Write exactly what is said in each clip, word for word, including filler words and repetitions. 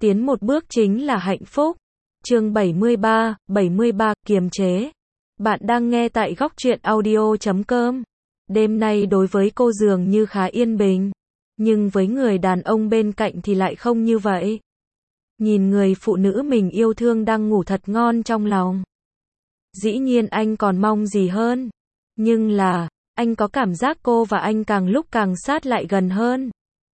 tiến một bước chính là hạnh phúc. Chương bảy mươi ba, bảy mươi ba, kiềm chế. Bạn đang nghe tại góc truyện audio chấm com. Đêm nay đối với cô dường như khá yên bình, nhưng với người đàn ông bên cạnh thì lại không như vậy. Nhìn người phụ nữ mình yêu thương đang ngủ thật ngon trong lòng. Dĩ nhiên anh còn mong gì hơn, nhưng là, anh có cảm giác cô và anh càng lúc càng sát lại gần hơn.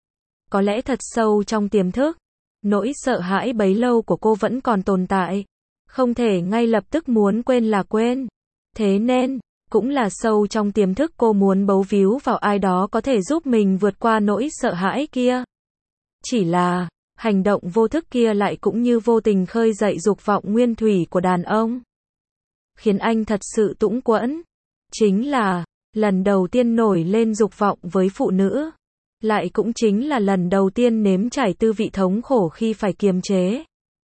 Có lẽ thật sâu trong tiềm thức, nỗi sợ hãi bấy lâu của cô vẫn còn tồn tại, không thể ngay lập tức muốn quên là quên. Thế nên, cũng là sâu trong tiềm thức cô muốn bấu víu vào ai đó có thể giúp mình vượt qua nỗi sợ hãi kia. Chỉ là, hành động vô thức kia lại cũng như vô tình khơi dậy dục vọng nguyên thủy của đàn ông, khiến anh thật sự túng quẫn. Chính là, lần đầu tiên nổi lên dục vọng với phụ nữ, lại cũng chính là lần đầu tiên nếm trải tư vị thống khổ khi phải kiềm chế.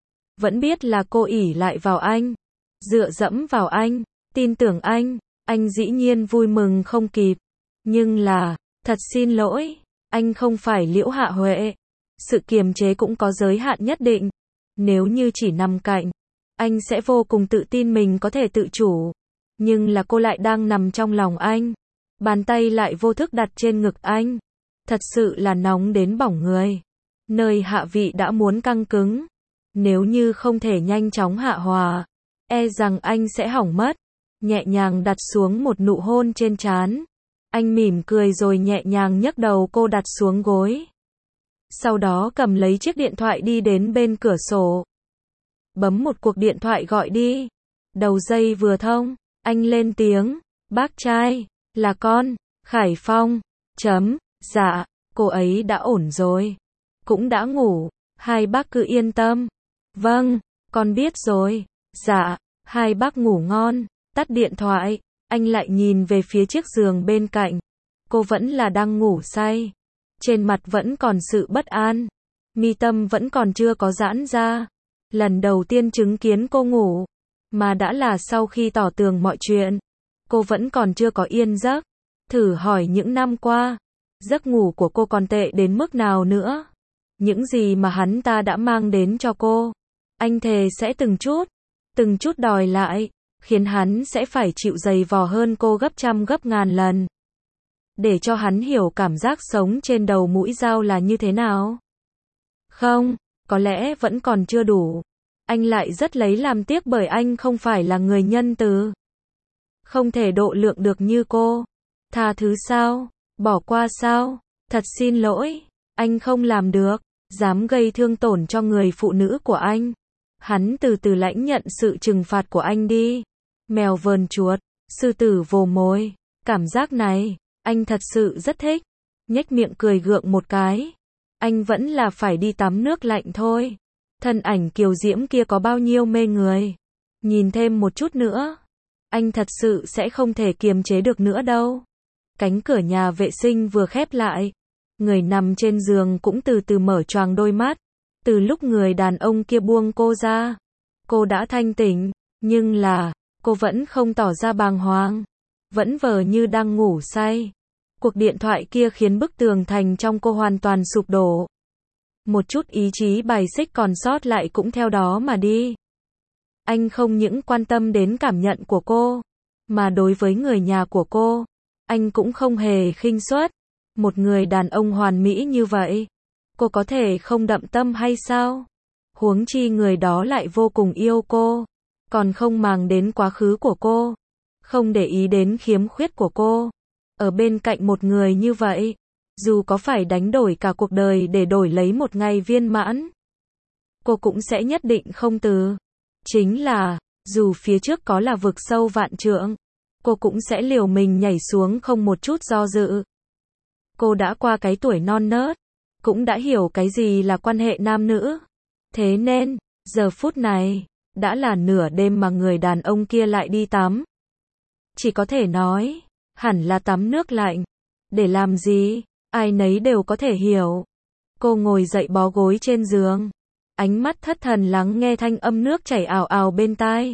Vẫn biết là cô ỷ lại vào anh, dựa dẫm vào anh, tin tưởng anh, anh dĩ nhiên vui mừng không kịp. Nhưng là, thật xin lỗi, anh không phải Liễu Hạ Huệ. Sự kiềm chế cũng có giới hạn nhất định. Nếu như chỉ nằm cạnh, anh sẽ vô cùng tự tin mình có thể tự chủ. Nhưng là cô lại đang nằm trong lòng anh. Bàn tay lại vô thức đặt trên ngực anh. Thật sự là nóng đến bỏng người. Nơi hạ vị đã muốn căng cứng. Nếu như không thể nhanh chóng hạ hòa, e rằng anh sẽ hỏng mất. Nhẹ nhàng đặt xuống một nụ hôn trên trán. Anh mỉm cười rồi nhẹ nhàng nhấc đầu cô đặt xuống gối. Sau đó cầm lấy chiếc điện thoại đi đến bên cửa sổ. Bấm một cuộc điện thoại gọi đi. Đầu dây vừa thông, anh lên tiếng, bác trai, là con, Khải Phong, chấm, dạ, cô ấy đã ổn rồi. Cũng đã ngủ, hai bác cứ yên tâm. Vâng, con biết rồi, dạ, hai bác ngủ ngon. Tắt điện thoại, anh lại nhìn về phía chiếc giường bên cạnh. Cô vẫn là đang ngủ say. Trên mặt vẫn còn sự bất an. Mi tâm vẫn còn chưa có giãn ra. Lần đầu tiên chứng kiến cô ngủ, mà đã là sau khi tỏ tường mọi chuyện. Cô vẫn còn chưa có yên giấc. Thử hỏi những năm qua, giấc ngủ của cô còn tệ đến mức nào nữa. Những gì mà hắn ta đã mang đến cho cô, anh thề sẽ từng chút, từng chút đòi lại, khiến hắn sẽ phải chịu dày vò hơn cô gấp trăm gấp ngàn lần. Để cho hắn hiểu cảm giác sống trên đầu mũi dao là như thế nào. Không, có lẽ vẫn còn chưa đủ. Anh lại rất lấy làm tiếc bởi anh không phải là người nhân từ. Không thể độ lượng được như cô. Tha thứ sao? Bỏ qua sao? Thật xin lỗi. Anh không làm được. Dám gây thương tổn cho người phụ nữ của anh. Hắn từ từ lãnh nhận sự trừng phạt của anh đi. Mèo vờn chuột, sư tử vồ mồi. Cảm giác này, anh thật sự rất thích. Nhếch miệng cười gượng một cái. Anh vẫn là phải đi tắm nước lạnh thôi. Thân ảnh kiều diễm kia có bao nhiêu mê người. Nhìn thêm một chút nữa, anh thật sự sẽ không thể kiềm chế được nữa đâu. Cánh cửa nhà vệ sinh vừa khép lại, người nằm trên giường cũng từ từ mở choàng đôi mắt. Từ lúc người đàn ông kia buông cô ra, cô đã thanh tỉnh, nhưng là, cô vẫn không tỏ ra bàng hoàng, vẫn vờ như đang ngủ say. Cuộc điện thoại kia khiến bức tường thành trong cô hoàn toàn sụp đổ. Một chút ý chí bài xích còn sót lại cũng theo đó mà đi. Anh không những quan tâm đến cảm nhận của cô, mà đối với người nhà của cô, anh cũng không hề khinh suất. Một người đàn ông hoàn mỹ như vậy, cô có thể không đậm tâm hay sao? Huống chi người đó lại vô cùng yêu cô, còn không màng đến quá khứ của cô, không để ý đến khiếm khuyết của cô. Ở bên cạnh một người như vậy, dù có phải đánh đổi cả cuộc đời để đổi lấy một ngày viên mãn, cô cũng sẽ nhất định không từ. Chính là, dù phía trước có là vực sâu vạn trượng, cô cũng sẽ liều mình nhảy xuống không một chút do dự. Cô đã qua cái tuổi non nớt, cũng đã hiểu cái gì là quan hệ nam nữ. Thế nên, giờ phút này, đã là nửa đêm mà người đàn ông kia lại đi tắm. Chỉ có thể nói, hẳn là tắm nước lạnh. Để làm gì? Ai nấy đều có thể hiểu. Cô ngồi dậy bó gối trên giường, ánh mắt thất thần lắng nghe thanh âm nước chảy ào ào bên tai.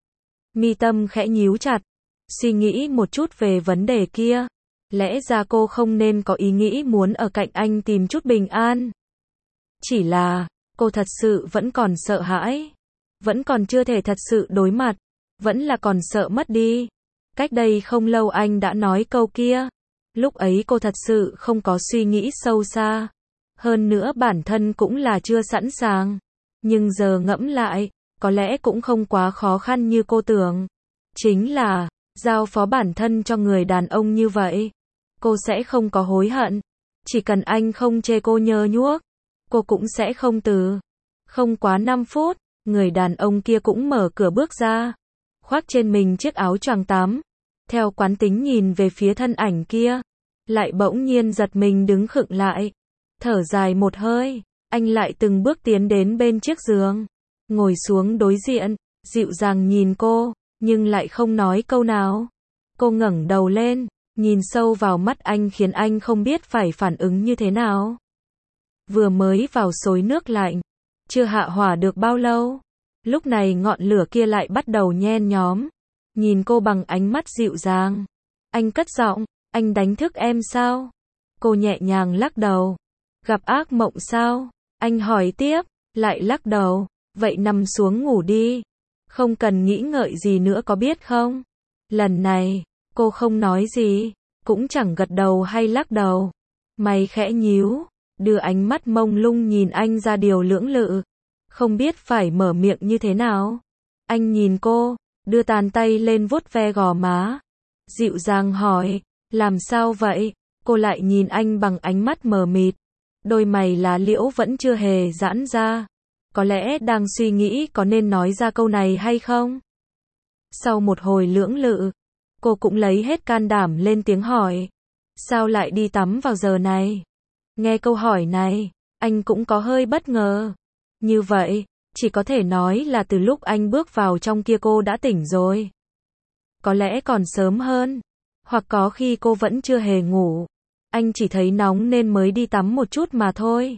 Mi tâm khẽ nhíu chặt, suy nghĩ một chút về vấn đề kia. Lẽ ra cô không nên có ý nghĩ muốn ở cạnh anh tìm chút bình an. Chỉ là, Cô thật sự vẫn còn sợ hãi. Vẫn còn chưa thể thật sự đối mặt. Vẫn là còn sợ mất đi. Cách đây không lâu anh đã nói câu kia. Lúc ấy cô thật sự không có suy nghĩ sâu xa. Hơn nữa bản thân cũng là chưa sẵn sàng. Nhưng giờ ngẫm lại, có lẽ cũng không quá khó khăn như cô tưởng. Chính là, giao phó bản thân cho người đàn ông như vậy. Cô sẽ không có hối hận. Chỉ cần anh không chê cô nhơ nhuốc, cô cũng sẽ không từ. Không quá năm phút, người đàn ông kia cũng mở cửa bước ra. Khoác trên mình chiếc áo choàng tắm. Theo quán tính nhìn về phía thân ảnh kia. Lại bỗng nhiên giật mình đứng khựng lại. Thở dài một hơi, anh lại từng bước tiến đến bên chiếc giường. Ngồi xuống đối diện, dịu dàng nhìn cô, nhưng lại không nói câu nào. Cô ngẩng đầu lên, nhìn sâu vào mắt anh khiến anh không biết phải phản ứng như thế nào. Vừa mới vào xối nước lạnh, chưa hạ hỏa được bao lâu. Lúc này ngọn lửa kia lại bắt đầu nhen nhóm. Nhìn cô bằng ánh mắt dịu dàng. Anh cất giọng, anh đánh thức em sao? Cô nhẹ nhàng lắc đầu. Gặp ác mộng sao? Anh hỏi tiếp, lại lắc đầu. Vậy nằm xuống ngủ đi. Không cần nghĩ ngợi gì nữa có biết không? Lần này, cô không nói gì, cũng chẳng gật đầu hay lắc đầu. Mày khẽ nhíu, đưa ánh mắt mông lung nhìn anh ra điều lưỡng lự. Không biết phải mở miệng như thế nào. Anh nhìn cô, đưa bàn tay lên vuốt ve gò má. Dịu dàng hỏi, làm sao vậy? Cô lại nhìn anh bằng ánh mắt mờ mịt. Đôi mày lá liễu vẫn chưa hề giãn ra. Có lẽ đang suy nghĩ có nên nói ra câu này hay không? Sau một hồi lưỡng lự, cô cũng lấy hết can đảm lên tiếng hỏi. Sao lại đi tắm vào giờ này? Nghe câu hỏi này, anh cũng có hơi bất ngờ. Như vậy, chỉ có thể nói là từ lúc anh bước vào trong kia cô đã tỉnh rồi. Có lẽ còn sớm hơn, hoặc có khi cô vẫn chưa hề ngủ. Anh chỉ thấy nóng nên mới đi tắm một chút mà thôi.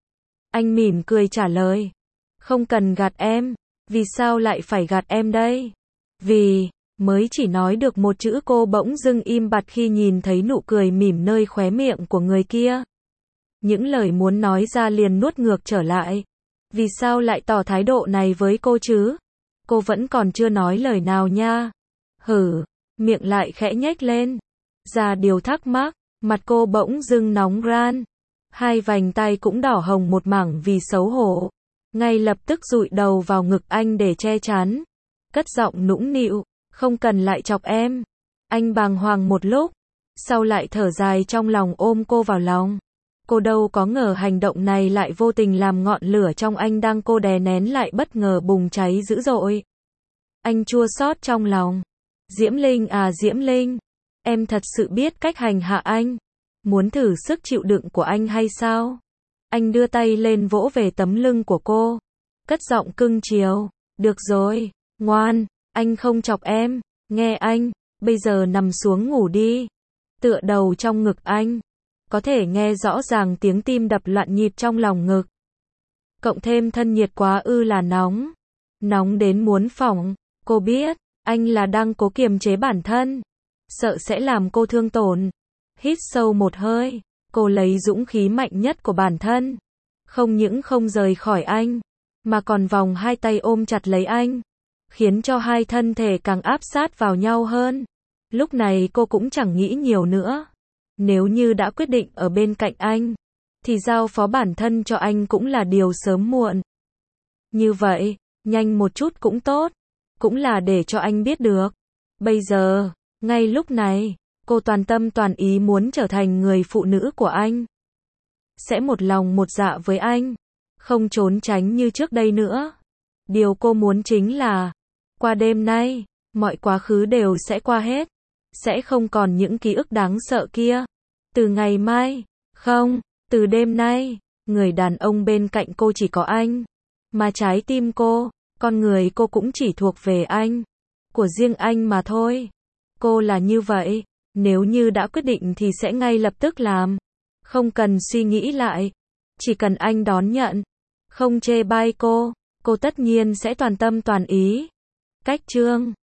Anh mỉm cười trả lời. Không cần gạt em. Vì sao lại phải gạt em đây? Vì, mới chỉ nói được một chữ cô bỗng dưng im bặt khi nhìn thấy nụ cười mỉm nơi khóe miệng của người kia. Những lời muốn nói ra liền nuốt ngược trở lại. Vì sao lại tỏ thái độ này với cô chứ? Cô vẫn còn chưa nói lời nào nha. Hử, miệng lại khẽ nhếch lên. Ra điều thắc mắc, mặt cô bỗng dưng nóng ran. Hai vành tay cũng đỏ hồng một mảng vì xấu hổ. Ngay lập tức dụi đầu vào ngực anh để che chắn. Cất giọng nũng nịu, không cần lại chọc em. Anh bàng hoàng một lúc, sau lại thở dài trong lòng ôm cô vào lòng. Cô đâu có ngờ hành động này lại vô tình làm ngọn lửa trong anh đang cô đè nén lại bất ngờ bùng cháy dữ dội. Anh chua xót trong lòng. Diễm Linh à Diễm Linh, em thật sự biết cách hành hạ anh. Muốn thử sức chịu đựng của anh hay sao? Anh đưa tay lên vỗ về tấm lưng của cô. Cất giọng cưng chiều. Được rồi, ngoan, anh không chọc em. Nghe anh, bây giờ nằm xuống ngủ đi. Tựa đầu trong ngực anh. Có thể nghe rõ ràng tiếng tim đập loạn nhịp trong lòng ngực. Cộng thêm thân nhiệt quá ư là nóng. Nóng đến muốn phỏng. Cô biết, anh là đang cố kiềm chế bản thân. Sợ sẽ làm cô thương tổn. Hít sâu một hơi. Cô lấy dũng khí mạnh nhất của bản thân. Không những không rời khỏi anh, mà còn vòng hai tay ôm chặt lấy anh. Khiến cho hai thân thể càng áp sát vào nhau hơn. Lúc này cô cũng chẳng nghĩ nhiều nữa. Nếu như đã quyết định ở bên cạnh anh, thì giao phó bản thân cho anh cũng là điều sớm muộn. Như vậy, nhanh một chút cũng tốt. Cũng là để cho anh biết được. Bây giờ, ngay lúc này, cô toàn tâm toàn ý muốn trở thành người phụ nữ của anh. Sẽ một lòng một dạ với anh. Không trốn tránh như trước đây nữa. Điều cô muốn chính là, qua đêm nay, mọi quá khứ đều sẽ qua hết. Sẽ không còn những ký ức đáng sợ kia. Từ ngày mai, không, từ đêm nay, người đàn ông bên cạnh cô chỉ có anh. Mà trái tim cô, con người cô cũng chỉ thuộc về anh. Của riêng anh mà thôi. Cô là như vậy. Nếu như đã quyết định thì sẽ ngay lập tức làm. Không cần suy nghĩ lại. Chỉ cần anh đón nhận. Không chê bai cô. Cô tất nhiên sẽ toàn tâm toàn ý. Cách chương